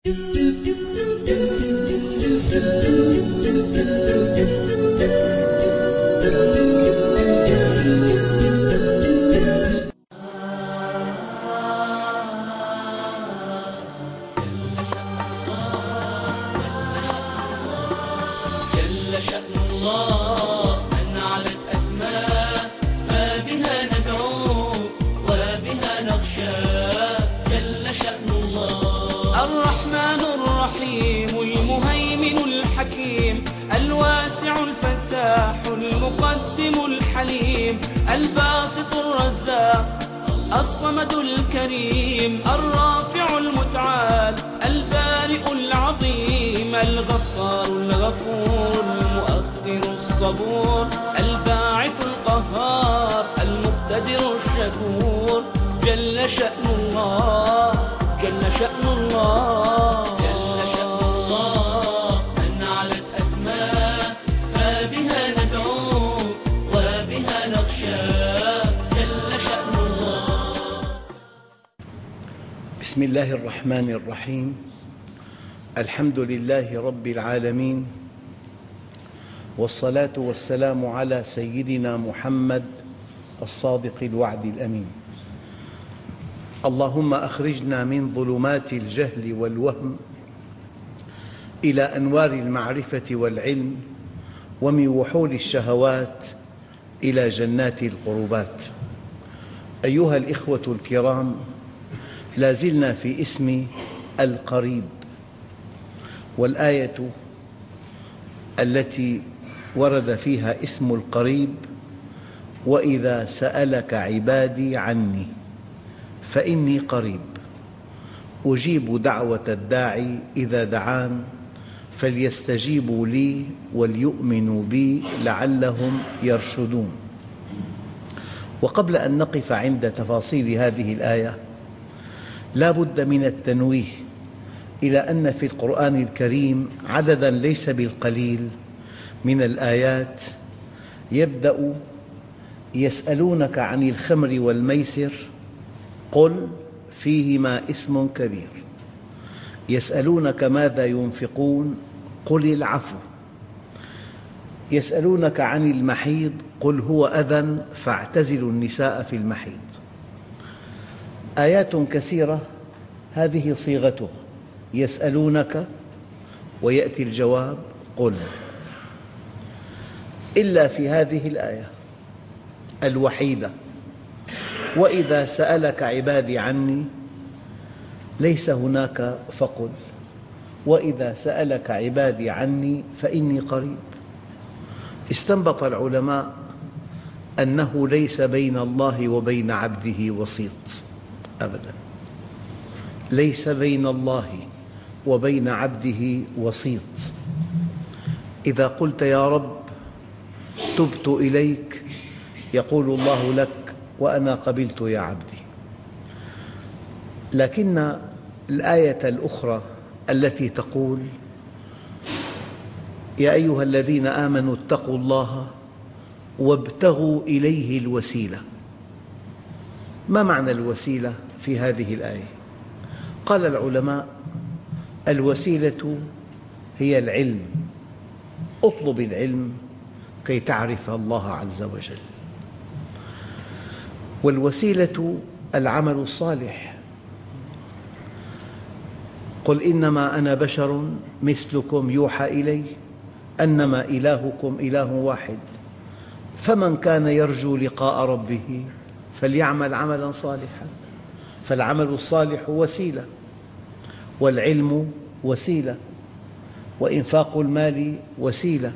جل شأن الله من علت أسماء فبها ندعو وبها نخشى. جل شأن الله الرحمن الرحيم المهيمن الحكيم الواسع الفتاح المقدم الحليم الباسط الرزاق الصمد الكريم الرافع المتعال البارئ العظيم الغفار الغفور المؤخر الصبور الباعث القهار المقتدر الشكور. جل شأن الله جل شأن الله جل شأن الله من علت أسماء فبها ندعو وبها نخشى. جل شأن الله. بسم الله الرحمن الرحيم. الحمد لله رب العالمين، والصلاة والسلام على سيدنا محمد الصادق الوعد الأمين. اللهم أخرجنا من ظلمات الجهل والوهم إلى أنوار المعرفة والعلم، ومن وحول الشهوات إلى جنات القربات. أيها الإخوة الكرام، لا زلنا في اسم القريب، والآية التي ورد فيها اسم القريب: وإذا سألك عبادي عني فإني قريب أجيب دعوة الداعي إذا دعان فليستجيبوا لي وليؤمنوا بي لعلهم يرشدون. وقبل أن نقف عند تفاصيل هذه الآية، لا بد من التنويه إلى أن في القرآن الكريم عدداً ليس بالقليل من الآيات يبدأ: يسألونك عن الخمر والميسر قل فيهما اسم كبير، يسألونك ماذا ينفقون قل العفو، يسألونك عن المحيض قل هو أذى فاعتزلوا النساء في المحيض. آيات كثيرة هذه صيغته: يسألونك ويأتي الجواب قل. إلا في هذه الآية الوحيدة: وإذا سألك عبادي عني، ليس هناك فقل، وإذا سألك عبادي عني فإني قريب. استنبط العلماء أنه ليس بين الله وبين عبده وسيط أبداً، ليس بين الله وبين عبده وسيط. إذا قلت يا رب تبت إليك، يقول الله لك وأنا قبلت يا عبدي. لكن الآية الأخرى التي تقول: يا أيها الذين آمنوا اتقوا الله وابتغوا إليه الوسيلة. ما معنى الوسيلة في هذه الآية؟ قال العلماء: الوسيلة هي العلم، اطلب العلم كي تعرف الله عز وجل. والوسيلة العمل الصالح. قل إنما أنا بشر مثلكم يوحى إلي أنما إلهكم إله واحد فمن كان يرجو لقاء ربه فليعمل عملا صالحا. فالعمل الصالح وسيلة، والعلم وسيلة، وإنفاق المال وسيلة،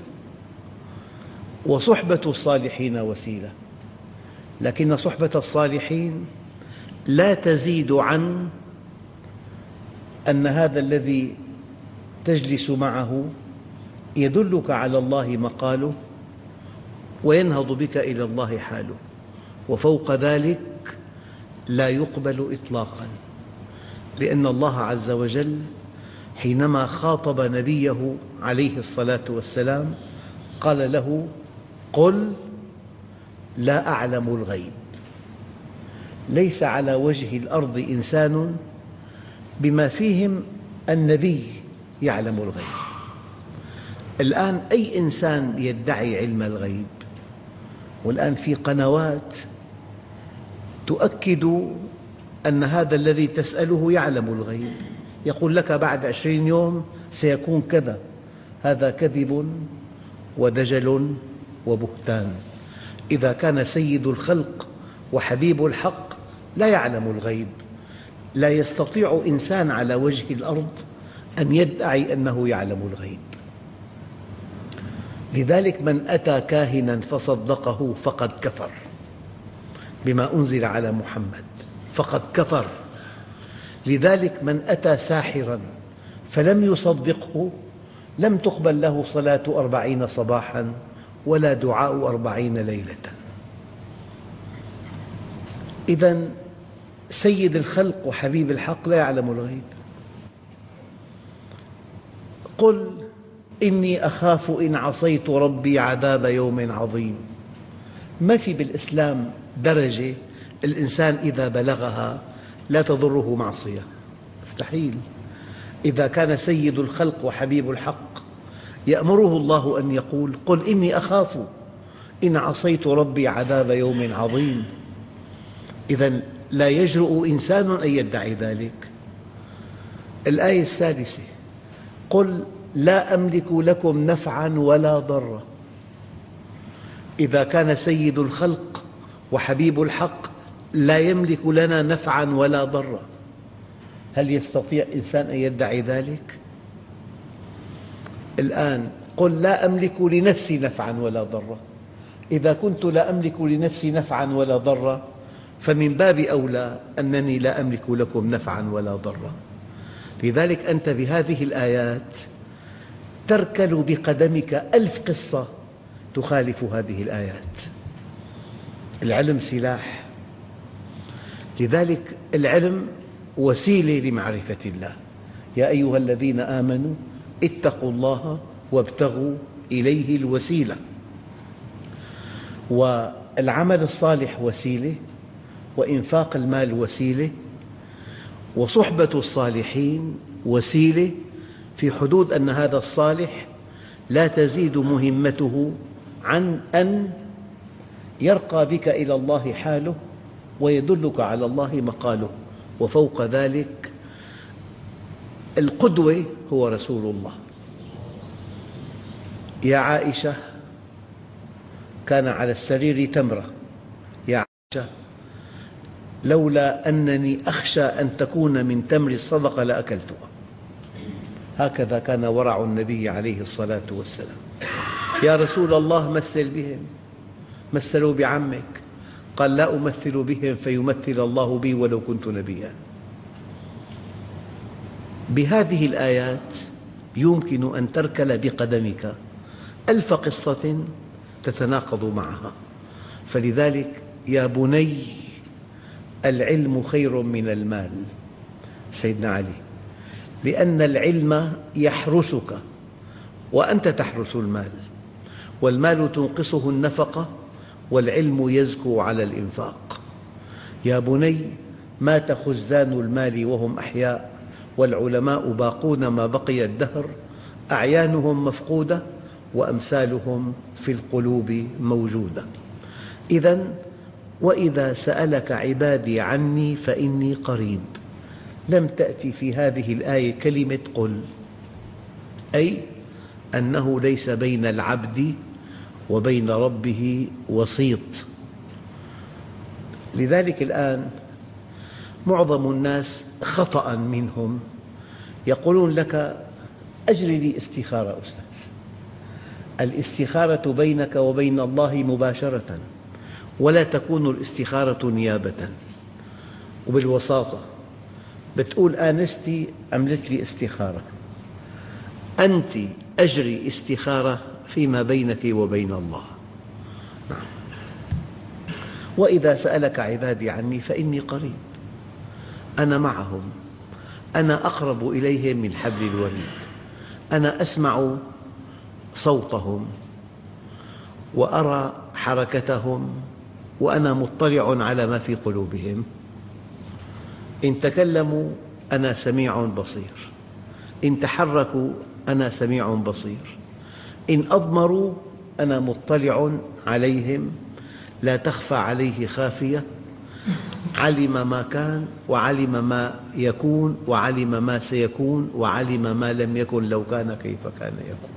وصحبة الصالحين وسيلة. لكن صحبة الصالحين لا تزيد عن أن هذا الذي تجلس معه يدلك على الله مقاله وينهض بك إلى الله حاله، وفوق ذلك لا يقبل إطلاقاً. لأن الله عز وجل حينما خاطب نبيه عليه الصلاة والسلام قال له: قل لا أعلم الغيب. ليس على وجه الأرض إنسان بما فيهم النبي يعلم الغيب. الآن أي إنسان يدعي علم الغيب، والآن في قنوات تؤكد أن هذا الذي تسأله يعلم الغيب، يقول لك بعد 20 يوم سيكون كذا. هذا كذب ودجل وبهتان. إذا كان سيد الخلق وحبيب الحق لا يعلم الغيب، لا يستطيع إنسان على وجه الأرض أن يدعي أنه يعلم الغيب. لذلك من أتى كاهنا فصدقه فقد كفر بما أنزل على محمد، فقد كفر. لذلك من أتى ساحرا فلم يصدقه لم تقبل له صلاة 40 صباحا ولا دعاء 40 ليلة. إذن سيد الخلق وحبيب الحق لا يعلم الغيب. قل إني أخاف إن عصيت ربي عذاب يوم عظيم. ما في بالإسلام درجة الإنسان إذا بلغها لا تضره معصية، مستحيل. إذا كان سيد الخلق وحبيب الحق يأمره الله أن يقول قل إني أخاف إن عصيت ربي عذاب يوم عظيم، إذن لا يجرؤ إنسان أن يدعي ذلك. الآية الثالثة قل لا أملك لكم نفعا ولا ضرا. إذا كان سيد الخلق وحبيب الحق لا يملك لنا نفعا ولا ضرا، هل يستطيع إنسان أن يدعي ذلك؟ الآن قل لا أملك لنفسي نفعا ولا ضرا. إذا كنت لا أملك لنفسي نفعا ولا ضرا فمن باب أولى أنني لا أملك لكم نفعا ولا ضرا. لذلك أنت بهذه الآيات تركل بقدمك 1000 قصة تخالف هذه الآيات. العلم سلاح، لذلك العلم وسيلة لمعرفة الله. يا أيها الذين آمنوا اتقوا الله وابتغوا إليه الوسيلة. والعمل الصالح وسيلة، وإنفاق المال وسيلة، وصحبة الصالحين وسيلة، في حدود أن هذا الصالح لا تزيد مهمته عن أن يرقى بك إلى الله حاله ويدلك على الله مقاله. وفوق ذلك القدوة هو رسول الله. يا عائشة كان على السرير تمرة، يا عائشة لولا أنني أخشى أن تكون من تمر الصدقة لأكلتها. هكذا كان ورع النبي عليه الصلاة والسلام. يا رسول الله مثل بهم. مثلوا بعمك، قال لا أمثل بهم فيمثل الله بي ولو كنت نبيا. بهذه الآيات يمكن أن تركل بقدمك 1000 قصة تتناقض معها. فلذلك يا بني العلم خير من المال، سيدنا علي، لأن العلم يحرسك وأنت تحرس المال، والمال تنقصه النفقة والعلم يزكو على الإنفاق. يا بني مات خزان المال وهم أحياء، والعلماء باقون ما بقي الدهر، أعيانهم مفقودة وأمثالهم في القلوب موجودة. إذن وإذا سألك عبادي عني فإني قريب. لم تأتي في هذه الآية كلمة قل، أي أنه ليس بين العبد وبين ربه وسيط. لذلك الآن معظم الناس خطأ منهم يقولون لك أجري لي استخارة أستاذ. الاستخارة بينك وبين الله مباشرة، ولا تكون الاستخارة نيابة. وبالوساطة بتقول آنستي عملت لي استخارة، أنت أجري استخارة فيما بينك وبين الله. نعم. وإذا سألك عبادي عني فإني قريب، أنا معهم، أنا أقرب إليهم من حبل الوريد. أنا أسمع صوتهم وأرى حركتهم وأنا مطلع على ما في قلوبهم. إن تكلموا أنا سميع بصير، إن تحركوا أنا سميع بصير، إن أضمروا أنا مطلع عليهم، لا تخفى عليه خافية، علم ما كان وعلم ما يكون وعلم ما سيكون وعلم ما لم يكن لو كان كيف كان يكون.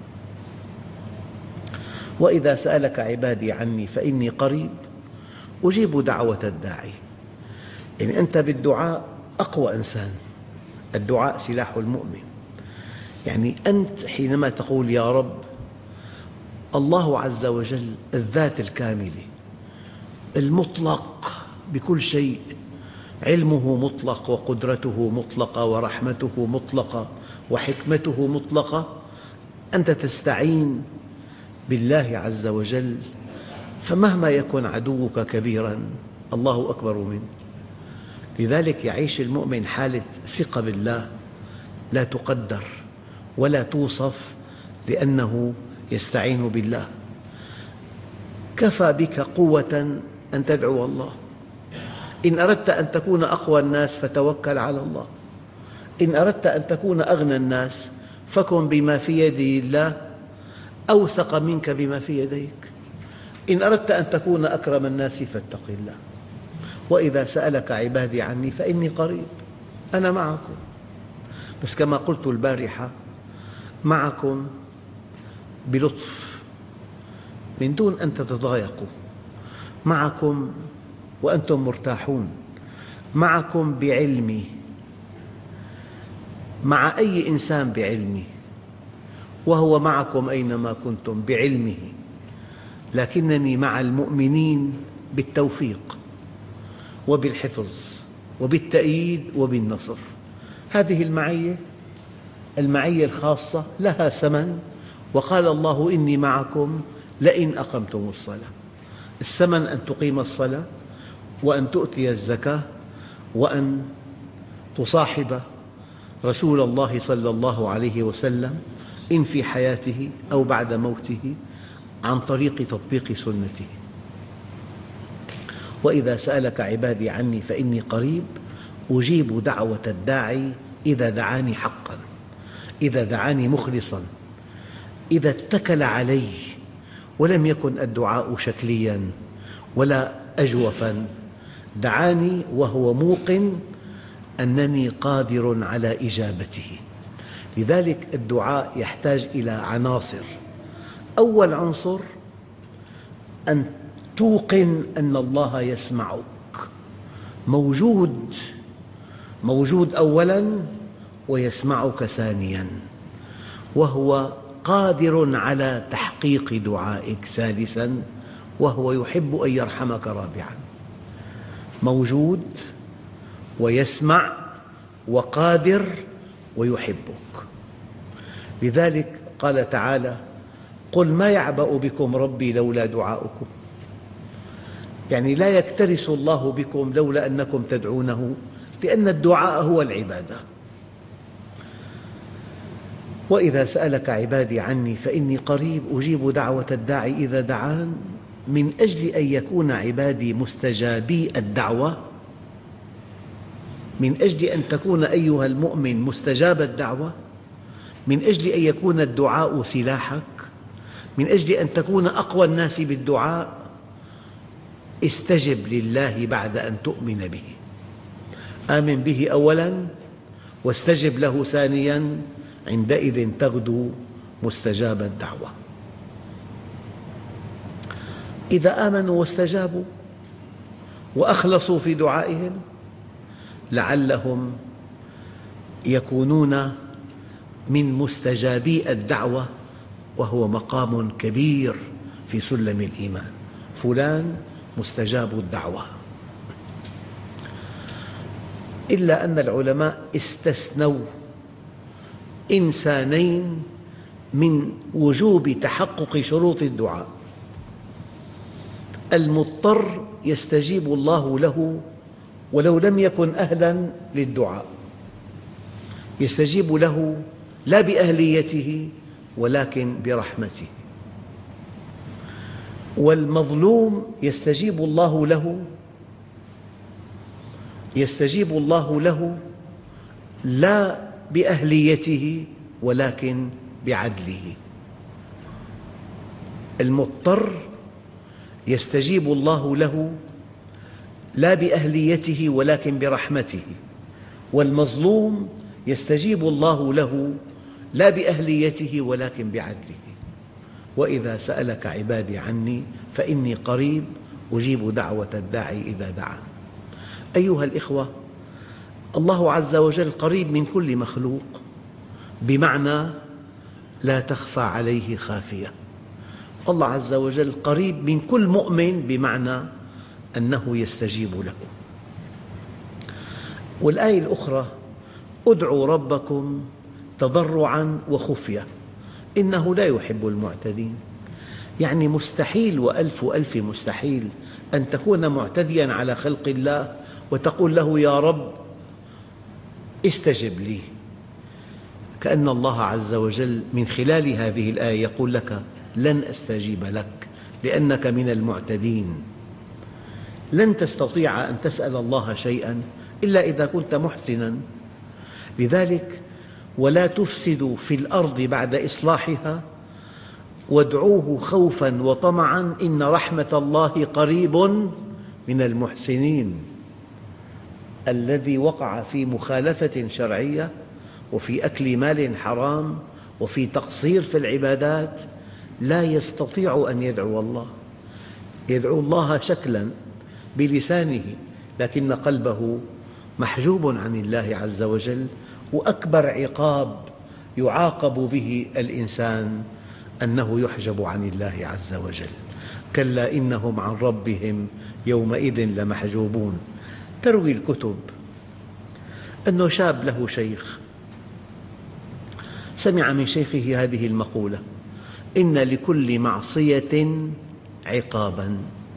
وإذا سألك عبادي عني فإني قريب أجيب دعوة الداعي. يعني أنت بالدعاء أقوى إنسان، الدعاء سلاح المؤمن. يعني أنت حينما تقول يا رب، الله عز وجل الذات الكاملة المطلق بكل شيء، علمه مطلق وقدرته مطلقة ورحمته مطلقة وحكمته مطلقة، أنت تستعين بالله عز وجل، فمهما يكن عدوك كبيراً الله أكبر منه. لذلك يعيش المؤمن حالة ثقة بالله لا تقدر ولا توصف، لأنه يستعين بالله. كفى بك قوة أن تدعو الله. إن أردت أن تكون أقوى الناس فتوكل على الله، إن أردت أن تكون أغنى الناس فكن بما في يد الله أوثق منك بما في يديك، إن أردت أن تكون أكرم الناس فاتق الله. وإذا سألك عبادي عني فإني قريب، أنا معكم، بس كما قلت البارحة معكم بلطف من دون أن تتضايقوا، معكم وأنتم مرتاحون، معكم بعلمي، مع أي إنسان بعلمي، وهو معكم أينما كنتم بعلمه، لكنني مع المؤمنين بالتوفيق وبالحفظ وبالتأييد وبالنصر. هذه المعية الخاصة لها ثمن، وقال الله إني معكم لئن أقمتم الصلاة. الثمن أن تقيم الصلاة، وأن تؤتي الزكاة، وأن تصاحب رسول الله صلى الله عليه وسلم إن في حياته أو بعد موته عن طريق تطبيق سنته. وإذا سألك عبادي عني فإني قريب أجيب دعوة الداعي إذا دعاني حقاً، إذا دعاني مخلصاً، إذا اتكل علي ولم يكن الدعاء شكلياً ولا أجوفاً، دعاني وهو موقن أنني قادر على إجابته. لذلك الدعاء يحتاج إلى عناصر. أول عنصر أن توقن أن الله يسمعك، موجود أولاً ويسمعك ثانياً، وهو قادر على تحقيق دعائك ثالثاً، وهو يحب أن يرحمك رابعاً. موجود ويسمع وقادر ويحبك. لذلك قال تعالى: قل ما يعبأ بكم ربي لولا دعاؤكم. يعني لا يكترث الله بكم لولا أنكم تدعونه، لأن الدعاء هو العبادة. وإذا سألك عبادي عني فإني قريب أجيب دعوة الداعي إذا دعان. من أجل أن يكون عبادي مستجابي الدعوة، من أجل أن تكون أيها المؤمن مستجاب الدعوة، من أجل أن يكون الدعاء سلاحك، من أجل أن تكون أقوى الناس بالدعاء، استجب لله بعد أن تؤمن به. آمن به أولاً واستجب له ثانياً، عندئذ تغدو مستجاب الدعوة. إذا آمنوا واستجابوا وأخلصوا في دعائهم لعلهم يكونون من مستجابي الدعوة، وهو مقام كبير في سلم الإيمان. فلان مستجاب الدعوة. إلا أن العلماء استثنوا إنسانين من وجوب تحقق شروط الدعاء: المضطر يستجيب الله له ولو لم يكن أهلاً للدعاء، يستجيب له لا بأهليته ولكن برحمته. والمظلوم يستجيب الله له لا بأهليته ولكن بعدله. المضطر يستجيب الله له لا بأهليته ولكن برحمته، والمظلوم يستجيب الله له لا بأهليته ولكن بعدله. وإذا سألك عبادي عني فإني قريب أجيب دعوة الداعي إذا دعان. أيها الإخوة، الله عز وجل قريب من كل مخلوق، بمعنى لا تخفى عليه خافية. الله عز وجل قريب من كل مؤمن، بمعنى أنه يستجيب له. والآية الأخرى: ادعوا ربكم تضرعاً وخفية إنه لا يحب المعتدين. يعني مستحيل وألف ألف مستحيل أن تكون معتدياً على خلق الله وتقول له يا رب استجب لي. كأن الله عز وجل من خلال هذه الآية يقول لك لن أستجيب لك لأنك من المعتدين. لن تستطيع أن تسأل الله شيئاً إلا إذا كنت محسناً. لذلك ولا تفسدوا في الأرض بعد إصلاحها وادعوه خوفاً وطمعاً إن رحمة الله قريب من المحسنين. الذي وقع في مخالفة شرعية وفي أكل مال حرام وفي تقصير في العبادات لا يستطيع أن يدعو الله. يدعو الله شكلاً بلسانه لكن قلبه محجوب عن الله عز وجل. وأكبر عقاب يعاقب به الإنسان أنه يحجب عن الله عز وجل. كلا إنهم عن ربهم يومئذ لمحجوبون. تروي الكتب أنه شاب له شيخ سمع من شيخه هذه المقولة: إن لكل معصية عقاباً.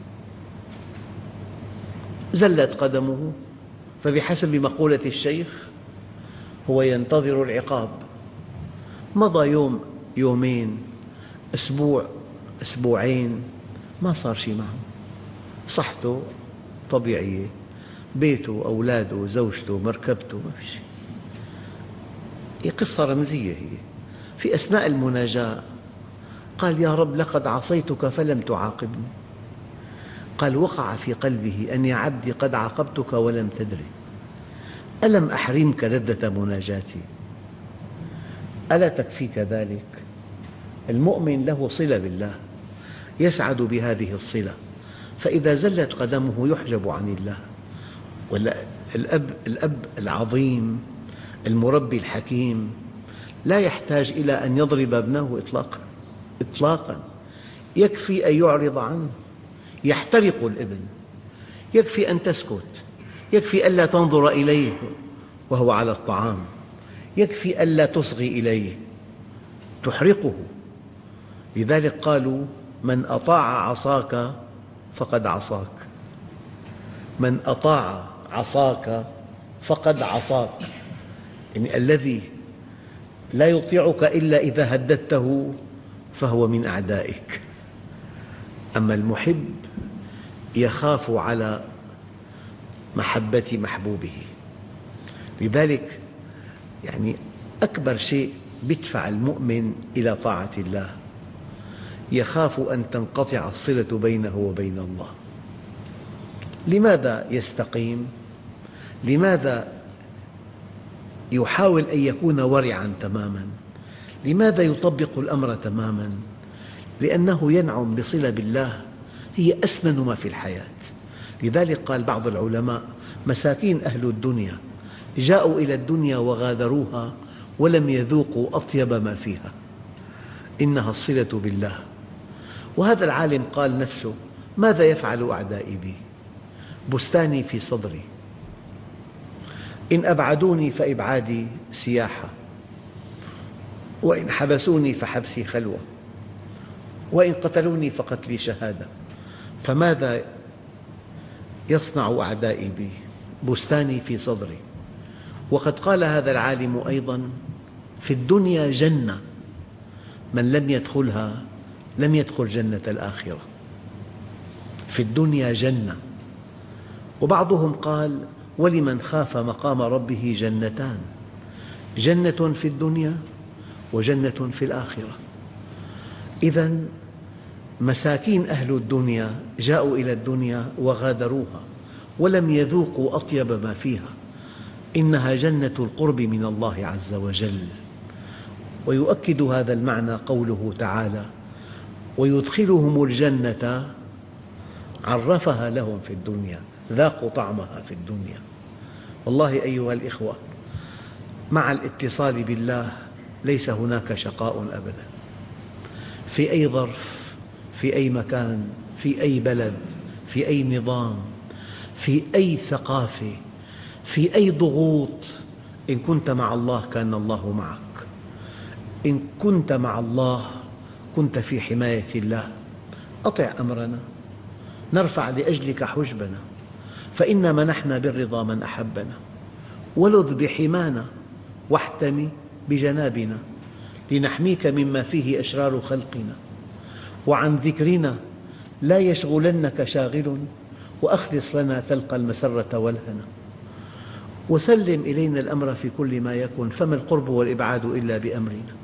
زلت قدمه، فبحسب مقولة الشيخ هو ينتظر العقاب. مضى يوم، يومين، أسبوع، أسبوعين، ما صار شيء معه. صحته طبيعية، بيته، أولاده، زوجته، مركبته، ما في شيء. هي قصة رمزية. هي في أثناء المناجاة قال: يا رب لقد عصيتك فلم تعاقبني. قال: وقع في قلبه أن يا عبدي قد عاقبتك ولم تدري، ألم أحرمك لذة مناجاتي؟ ألا تكفيك ذلك؟ المؤمن له صلة بالله، يسعد بهذه الصلة، فإذا زلت قدمه يحجب عن الله. الأب العظيم المربي الحكيم لا يحتاج إلى أن يضرب ابنه إطلاقاً. يكفي أن يعرض عنه، يحترق الابن، يكفي أن تسكت، يكفي ألا تنظر إليه وهو على الطعام، يكفي ألا تصغي إليه، تحرقه. لذلك قالوا: من أطاع عصاك فقد عصاك، من أطاع عصاك فقد عصاك. يعني الذي لا يطيعك إلا إذا هددته فهو من أعدائك. أما المحب يخاف على محبة محبوبه. لذلك يعني أكبر شيء يدفع المؤمن إلى طاعة الله، يخاف أن تنقطع الصلة بينه وبين الله. لماذا يستقيم؟ لماذا يحاول أن يكون ورعاً تماماً؟ لماذا يطبق الأمر تماماً؟ لأنه ينعم بصلة بالله هي أثمن ما في الحياة. لذلك قال بعض العلماء: مساكين أهل الدنيا جاءوا إلى الدنيا وغادروها ولم يذوقوا أطيب ما فيها، إنها الصلة بالله. وهذا العالم قال نفسه: ماذا يفعل أعدائي بي؟ بستاني في صدري، إن أبعدوني فإبعادي سياحة، وإن حبسوني فحبسي خلوة، وإن قتلوني فقتلي شهادة، فماذا يصنع أعدائي بي؟ بستاني في صدري. وقد قال هذا العالم أيضاً: في الدنيا جنة، من لم يدخلها لم يدخل جنة الآخرة. في الدنيا جنة. وبعضهم قال: ولمن خاف مقام ربه جنتان، جنة في الدنيا وجنة في الآخرة. إذن مساكين أهل الدنيا جاءوا إلى الدنيا وغادروها ولم يذوقوا أطيب ما فيها، إنها جنة القرب من الله عز وجل. ويؤكد هذا المعنى قوله تعالى: ويدخلهم الجنة عرفها لهم في الدنيا، ذاقوا طعمها في الدنيا. والله أيها الإخوة، مع الاتصال بالله ليس هناك شقاء أبدا، في أي ظرف، في أي مكان، في أي بلد، في أي نظام، في أي ثقافة، في أي ضغوط. إن كنت مع الله كان الله معك، إن كنت مع الله كنت في حماية الله. أطع أمرنا، نرفع لأجلك حجبنا، فإنا منحنا بالرضا من أحبنا، ولذ بحمانا واحتمي بجنابنا، لنحميك مما فيه أشرار خلقنا، وعن ذكرنا لا يشغلنك شاغل، وأخلص لنا تلقى المسرة والهنا، وسلم إلينا الأمر في كل ما يكن، فما القرب والإبعاد إلا بأمرنا.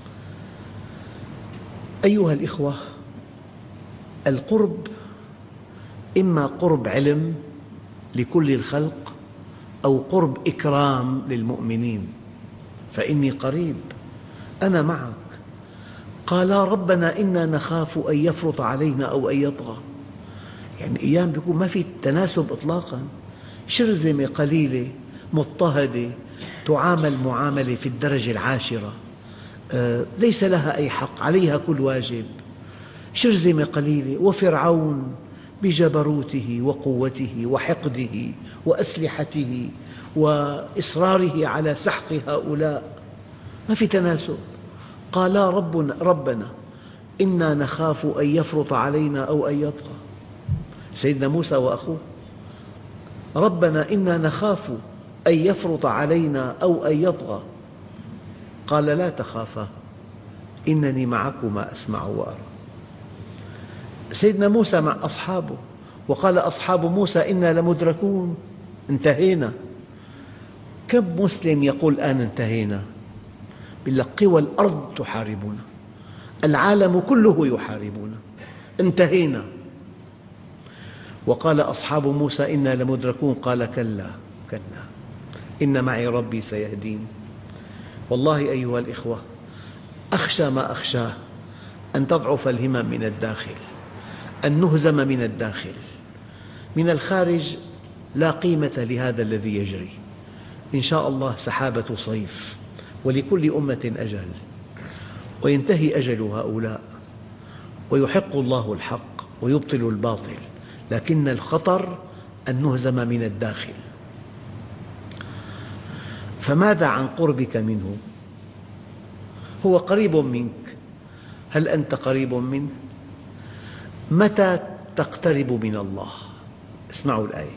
أيها الإخوة، القرب إما قرب علم لكل الخلق أو قرب إكرام للمؤمنين، فإني قريب، أنا معك. قالا ربنا إنا نخاف أن يفرط علينا أو أن يطغى. يعني أيام بيكون ما في تناسب إطلاقاً، شرذمة قليلة مضطهدة تعامل معاملة في الدرجة العاشرة، ليس لها أي حق، عليها كل واجب. شرذمة قليلة، وفرعون بجبروته وقوته وحقده وأسلحته وإصراره على سحق هؤلاء، ما في تناسب. قالا ربنا إنا نخاف أن يفرط علينا أو أن يطغى. سيدنا موسى وأخوه: ربنا إنا نخاف أن يفرط علينا أو أن يطغى. قال لا تخافا إنني معكما أسمع وأرى. سيدنا موسى مع أصحابه، وقال أصحاب موسى إنا لمدركون، انتهينا. كم مسلم يقول الآن انتهينا؟ بالله قوى الأرض تحاربنا، العالم كله يحاربنا، انتهينا. وقال أصحاب موسى إنا لمدركون، قال كلا كلا إن معي ربي سيهدين. والله أيها الإخوة، أخشى ما أخشاه أن تضعف الهمم من الداخل، أن نهزم من الداخل. من الخارج لا قيمة لهذا الذي يجري. إن شاء الله سحابة صيف، ولكل أمة أجل، وينتهي أجل هؤلاء، ويحق الله الحق ويبطل الباطل، لكن الخطر أن نهزم من الداخل. فماذا عن قربك منه؟ هو قريب منك، هل أنت قريب منه؟ متى تقترب من الله؟ اسمعوا الآية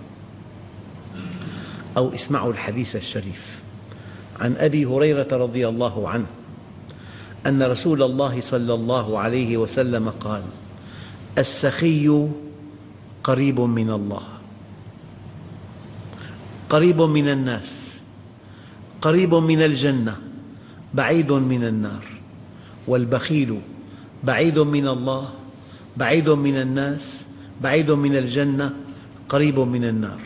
أو اسمعوا الحديث الشريف عن أبي هريرة رضي الله عنه أن رسول الله صلى الله عليه وسلم قال: السخي قريب من الله، قريب من الناس، قريب من الجنة، بعيد من النار. والبخيل بعيد من الله، بعيد من الناس، بعيد من الجنة، قريب من النار.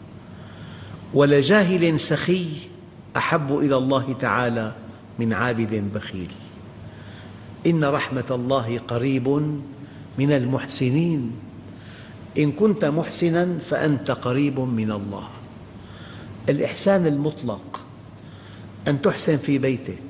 ولجاهل سخي أحب إلى الله تعالى من عابد بخيل. إن رحمة الله قريب من المحسنين. إن كنت محسناً فأنت قريب من الله. الإحسان المطلق أن تحسن في بيتك.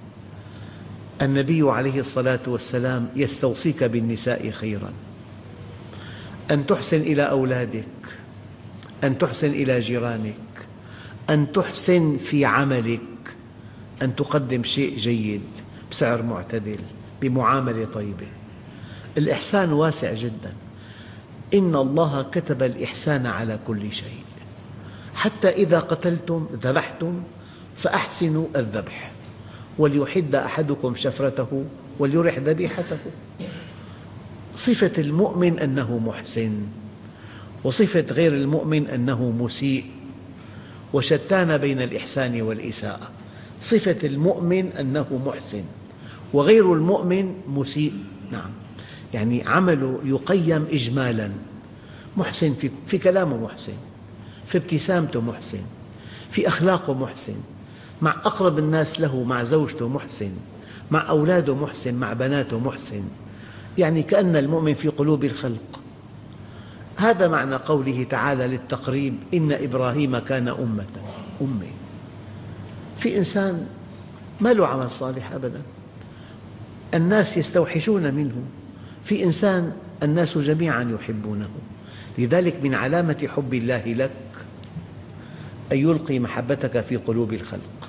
النبي عليه الصلاة والسلام يستوصيك بالنساء خيراً. أن تحسن إلى أولادك، أن تحسن إلى جيرانك، أن تحسن في عملك، أن تقدم شيء جيد بسعر معتدل بمعاملة طيبة. الإحسان واسع جداً. إن الله كتب الإحسان على كل شيء، حتى إذا قتلتم ذبحتم فأحسنوا الذبح، وليحد أحدكم شفرته وليرح ذبيحته. صفة المؤمن أنه محسن، وصفة غير المؤمن أنه مسيء، وشتان بين الإحسان والإساءة. صفة المؤمن أنه محسن، وغير المؤمن مسيء. نعم، يعني عمله يقيم إجمالاً، محسن في كلامه، محسن في ابتسامته، محسن في أخلاقه، محسن مع أقرب الناس له، مع زوجته محسن، مع أولاده محسن، مع بناته محسن، يعني كأن المؤمن في قلوب الخلق. هذا معنى قوله تعالى للتقريب: إن إبراهيم كان أمة. في إنسان ما له عمل صالح أبداً، الناس يستوحشون منه، في إنسان الناس جميعاً يحبونه. لذلك من علامة حب الله لك أن يلقي محبتك في قلوب الخلق.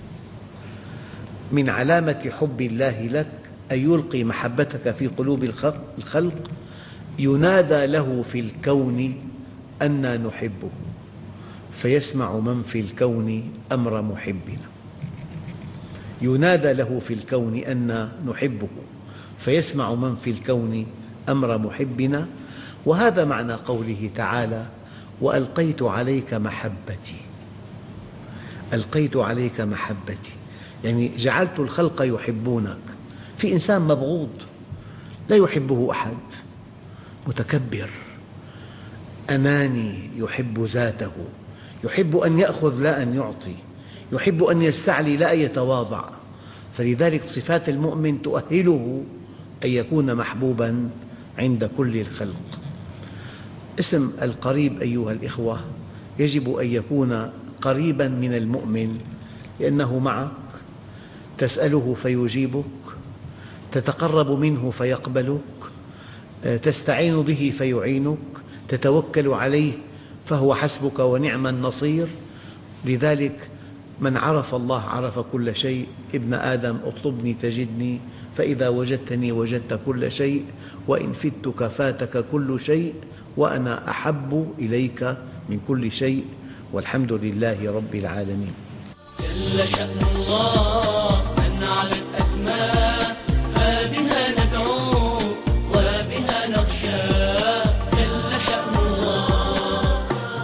من علامة حب الله لك أن يلقي محبتك في قلوب الخلق. ينادى له في الكون أنا نحبه، فيسمع من في الكون أمر محبنا. ينادى له في الكون أنا نحبه، فيسمع من في الكون أمر محبنا. وهذا معنى قوله تعالى: وألقيت عليك محبتي. ألقيت عليك محبتي، يعني جعلت الخلق يحبونك. في إنسان مبغوض لا يحبه أحد، متكبر، أناني، يحب ذاته، يحب أن يأخذ لا أن يعطي، يحب أن يستعلي لا أن يتواضع. فلذلك صفات المؤمن تؤهله أن يكون محبوباً عند كل الخلق. اسم القريب أيها الإخوة يجب أن يكون قريباً من المؤمن، لأنه معك، تسأله فيجيبك، تتقرب منه فيقبلك، تستعين به فيعينك، تتوكل عليه فهو حسبك ونعم النصير. لذلك من عرف الله عرف كل شيء. ابن آدم اطلبني تجدني، فإذا وجدتني وجدت كل شيء، وإن فتك فاتك كل شيء، وأنا أحب إليك من كل شيء، والحمد لله رب العالمين. جل شأن الله من علت أسماء، فبها ندعو وبها نخشى. جل شأن الله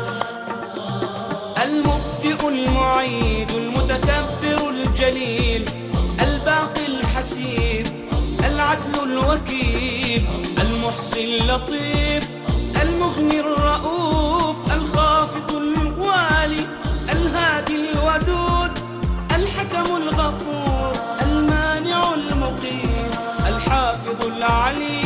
المبدئ المعيد المتكبر الجليل الباقي الحسيب العدل الوكيل المحصي اللطيف المغني الرؤوف الخافض الوالي الهادي الودود الحكم الغفور المانع المقيم الحافظ العليم